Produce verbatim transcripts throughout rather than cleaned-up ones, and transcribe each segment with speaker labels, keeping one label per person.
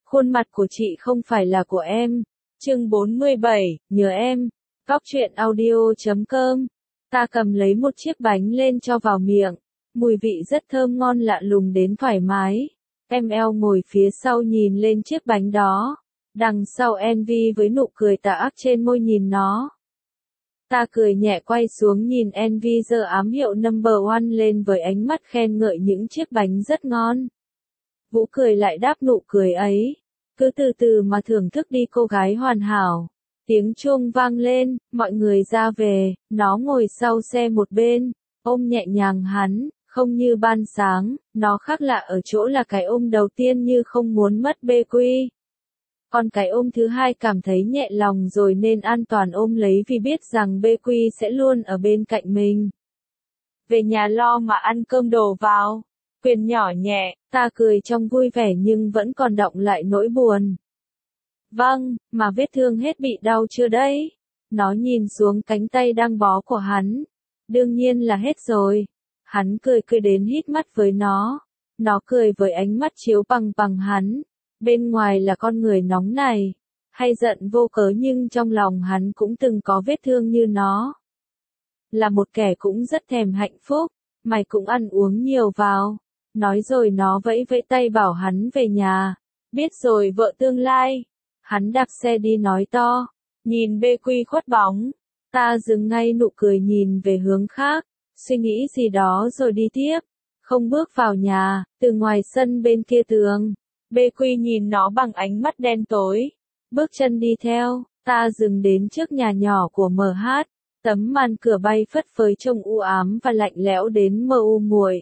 Speaker 1: Khuôn mặt của chị không phải là của em. Chương bốn mươi bảy, nhớ em. Góc truyện audio chấm com. Ta cầm lấy một chiếc bánh lên cho vào miệng. Mùi vị rất thơm ngon lạ lùng đến thoải mái. Em eo ngồi phía sau nhìn lên chiếc bánh đó. Đằng sau Envy với nụ cười tà ác trên môi nhìn nó. Ta cười nhẹ quay xuống nhìn Envy giơ ám hiệu number one lên với ánh mắt khen ngợi những chiếc bánh rất ngon. Vũ cười lại đáp nụ cười ấy. Cứ từ từ mà thưởng thức đi cô gái hoàn hảo. Tiếng chuông vang lên, mọi người ra về, nó ngồi sau xe một bên, ôm nhẹ nhàng hắn, không như ban sáng, nó khác lạ ở chỗ là cái ôm đầu tiên như không muốn mất bê quy. Còn cái ôm thứ hai cảm thấy nhẹ lòng rồi nên an toàn ôm lấy vì biết rằng bê quy sẽ luôn ở bên cạnh mình. Về nhà lo mà ăn cơm đồ vào. Quyền nhỏ nhẹ, ta cười trong vui vẻ nhưng vẫn còn đọng lại nỗi buồn. Vâng, mà vết thương hết bị đau chưa đấy? Nó nhìn xuống cánh tay đang bó của hắn. Đương nhiên là hết rồi. Hắn cười cười đến hít mắt với nó. Nó cười với ánh mắt chiếu bằng bằng hắn. Bên ngoài là con người nóng này. Hay giận vô cớ nhưng trong lòng hắn cũng từng có vết thương như nó. Là một kẻ cũng rất thèm hạnh phúc. Mày cũng ăn uống nhiều vào. Nói rồi nó vẫy vẫy tay bảo hắn về nhà. Biết rồi vợ tương lai. Hắn đạp xe đi nói to. Nhìn bê quy khuất bóng. Ta dừng ngay nụ cười nhìn về hướng khác. Suy nghĩ gì đó rồi đi tiếp. Không bước vào nhà. Từ ngoài sân bên kia tường. Bê quy nhìn nó bằng ánh mắt đen tối. Bước chân đi theo. Ta dừng đến trước nhà nhỏ của em hát. Tấm màn cửa bay phất phới trông u ám và lạnh lẽo đến mơ u muội.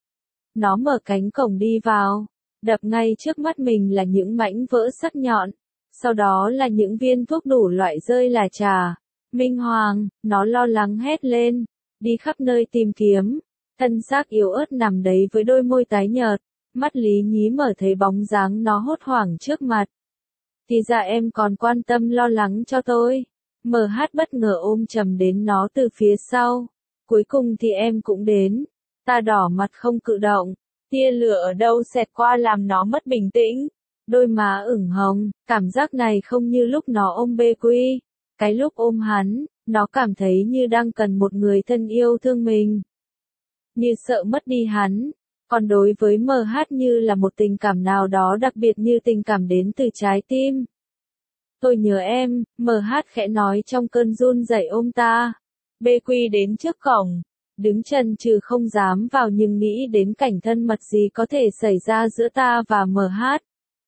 Speaker 1: Nó mở cánh cổng đi vào, đập ngay trước mắt mình là những mảnh vỡ sắc nhọn, sau đó là những viên thuốc đủ loại rơi là trà. Minh Hoàng, nó lo lắng hét lên, đi khắp nơi tìm kiếm, thân xác yếu ớt nằm đấy với đôi môi tái nhợt, mắt Lý Nhí mở thấy bóng dáng nó hốt hoảng trước mặt. Thì ra em còn quan tâm lo lắng cho tôi. em hát bất ngờ ôm chầm đến nó từ phía sau, cuối cùng thì em cũng đến. Ta đỏ mặt không cử động, tia lửa ở đâu xẹt qua làm nó mất bình tĩnh. Đôi má ửng hồng, cảm giác này không như lúc nó ôm bê quy. Cái lúc ôm hắn, nó cảm thấy như đang cần một người thân yêu thương mình. Như sợ mất đi hắn, còn đối với em hát như là một tình cảm nào đó đặc biệt như tình cảm đến từ trái tim. Tôi nhớ em, em hát khẽ nói trong cơn run rẩy ôm ta. Bê quy đến trước cổng. Đứng chân trừ không dám vào nhưng nghĩ đến cảnh thân mật gì có thể xảy ra giữa ta và em hát.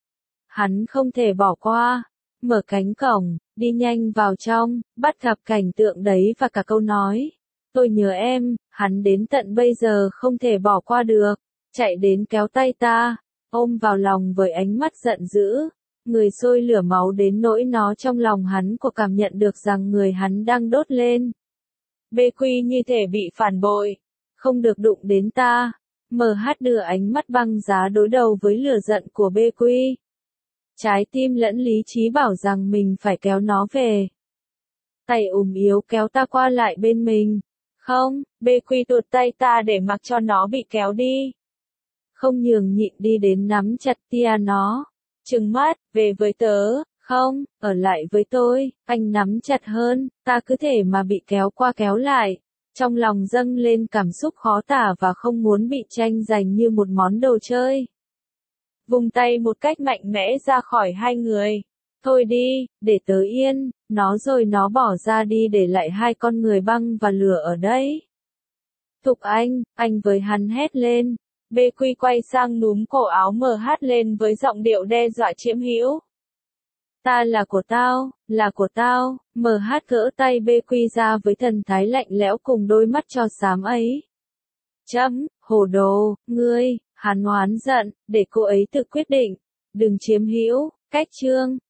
Speaker 1: Hắn không thể bỏ qua. Mở cánh cổng, đi nhanh vào trong, bắt gặp cảnh tượng đấy và cả câu nói. Tôi nhớ em, hắn đến tận bây giờ không thể bỏ qua được. Chạy đến kéo tay ta, ôm vào lòng với ánh mắt giận dữ. Người sôi lửa máu đến nỗi nó trong lòng hắn của cảm nhận được rằng người hắn đang đốt lên. Bê quy như thể bị phản bội. Không được đụng đến ta. em hát đưa ánh mắt băng giá đối đầu với lửa giận của bê quy. Trái tim lẫn lý trí bảo rằng mình phải kéo nó về. Tay ùm yếu kéo ta qua lại bên mình. Không, bê quy tuột tay ta để mặc cho nó bị kéo đi. Không nhường nhịn đi đến nắm chặt tia nó. Trừng mắt, về với tớ. Không, ở lại với tôi. Anh nắm chặt hơn, ta cứ thể mà bị kéo qua kéo lại. Trong lòng dâng lên cảm xúc khó tả và không muốn bị tranh giành như một món đồ chơi. Vùng tay một cách mạnh mẽ ra khỏi hai người. Thôi đi, để tớ yên, nó rồi nó bỏ ra đi để lại hai con người băng và lửa ở đây. Thục Anh, anh với hắn hét lên. Bê quy quay sang núm cổ áo em hát lên với giọng điệu đe dọa chiếm hữu. Ta là của tao, là của tao. em hát gỡ tay bê quy ra với thần thái lạnh lẽo cùng đôi mắt cho xám ấy. Chấm, hồ đồ, ngươi, hắn oán giận, để cô ấy tự quyết định. Đừng chiếm hữu, cách chương.